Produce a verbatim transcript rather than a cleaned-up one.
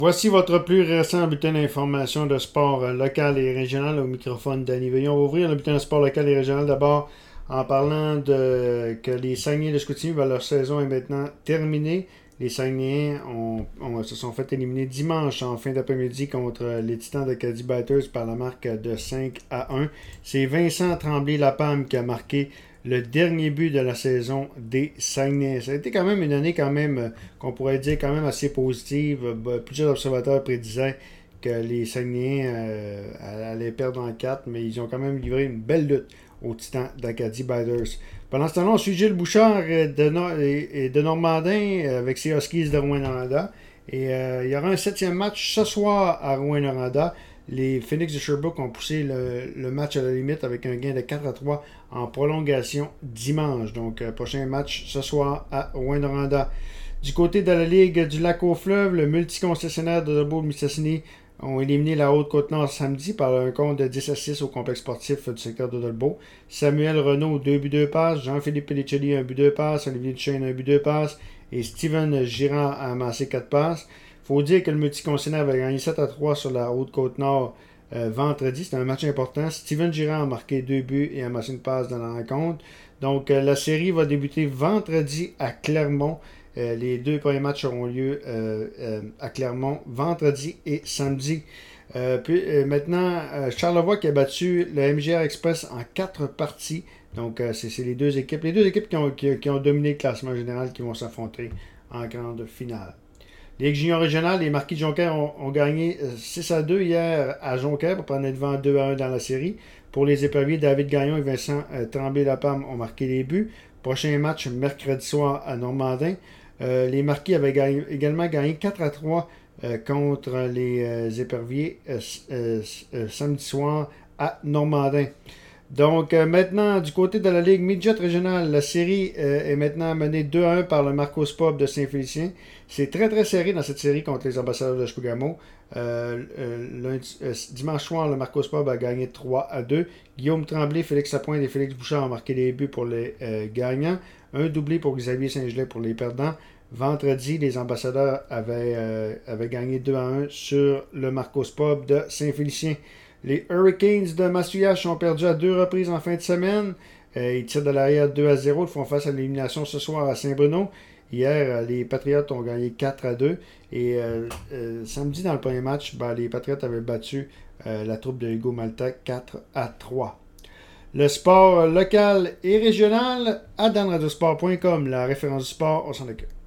Voici votre plus récent bulletin d'information de sport euh, local et régional au microphone d'Annie Veillon. On va ouvrir le bulletin de sport local et régional d'abord en parlant de que les Saguenay de Chicoutimi, ben, leur saison est maintenant terminée. Les Saguenayens ont, ont- se sont fait éliminer dimanche en fin d'après-midi contre les Titans de Caddy Biters par la marque de cinq à un. C'est Vincent Tremblay-Lapalme qui a marqué le dernier but de la saison des Saguenay. Ça a été quand même une année quand même euh, qu'on pourrait dire quand même assez positive. Euh, Plusieurs observateurs prédisaient que les Saguenayens euh, allaient perdre en quatre, mais ils ont quand même livré une belle lutte aux Titans d'Acadie Biters. Pendant ce temps-là, on suit Gilles Bouchard de, Nor- et de Normandin avec ses Huskies de Rouyn-Noranda. Et euh, il y aura un septième match ce soir à Rouyn-Noranda. Les Phoenix de Sherbrooke ont poussé le, le match à la limite avec un gain de quatre à trois en prolongation dimanche. Donc, euh, prochain match ce soir à Rouyn-Noranda. Du côté de la Ligue du Lac-aux-Fleuves, le multiconcessionnaire de Dolbeau-Mistassini ont éliminé la Haute-Côte-Nord samedi par un compte de dix à six au complexe sportif du secteur de Dolbeau. Samuel Renault, deux buts, deux passes. Jean-Philippe Pellicelli, un but, deux passes. Olivier Duchesne, un but, deux passes. Et Steven Girard a amassé quatre passes. Il faut dire que le multiconcessionnaire avait gagné sept à trois sur la Haute-Côte-Nord euh, vendredi. C'était un match important. Steven Girard a marqué deux buts et a amassé une passe dans la rencontre. Donc, euh, la série va débuter vendredi à Clermont. Euh, les deux premiers matchs auront lieu euh, euh, à Clermont vendredi et samedi. Euh, puis euh, maintenant, euh, Charlevoix qui a battu le M J R Express en quatre parties. Donc, euh, c'est c'est les deux équipes. Les deux équipes qui ont, qui, qui ont dominé le classement général qui vont s'affronter en grande finale. Ligue junior régionale, les Marquis de Jonquière ont, ont gagné euh, six à deux hier à Jonquière pour prendre devant deux à un dans la série. Pour les éperviers, David Gagnon et Vincent euh, Tremblay-Lapalme ont marqué les buts. Prochain match mercredi soir à Normandin. Euh, les Marquis avaient gagné- également gagné quatre à trois euh, contre les euh, éperviers euh, euh, euh, samedi soir à Normandin. Donc euh, maintenant, du côté de la Ligue Midget régionale, la série euh, est maintenant menée deux à un par le Marcos Pop de Saint-Félicien. C'est très très serré dans cette série contre les ambassadeurs de Chicoutimi. Euh, euh, lundi- euh, dimanche soir, le Marcos Pop a gagné trois à deux. Guillaume Tremblay, Félix Lapointe et Félix Bouchard ont marqué les buts pour les euh, gagnants. Un doublé pour Xavier Saint-Gelais pour les perdants. Vendredi, les ambassadeurs avaient, euh, avaient gagné deux à un sur le Marcos Pop de Saint-Félicien. Les Hurricanes de Massouillache ont perdu à deux reprises en fin de semaine. Euh, ils tirent de l'arrière deux à zéro. Ils font face à l'élimination ce soir à Saint-Bruno. Hier, euh, les Patriotes ont gagné quatre à deux. Et euh, euh, samedi, dans le premier match, ben, les Patriotes avaient battu euh, la troupe de Hugo Malta quatre à trois. Le sport local et régional à danradiosport point com, la référence du sport au centre de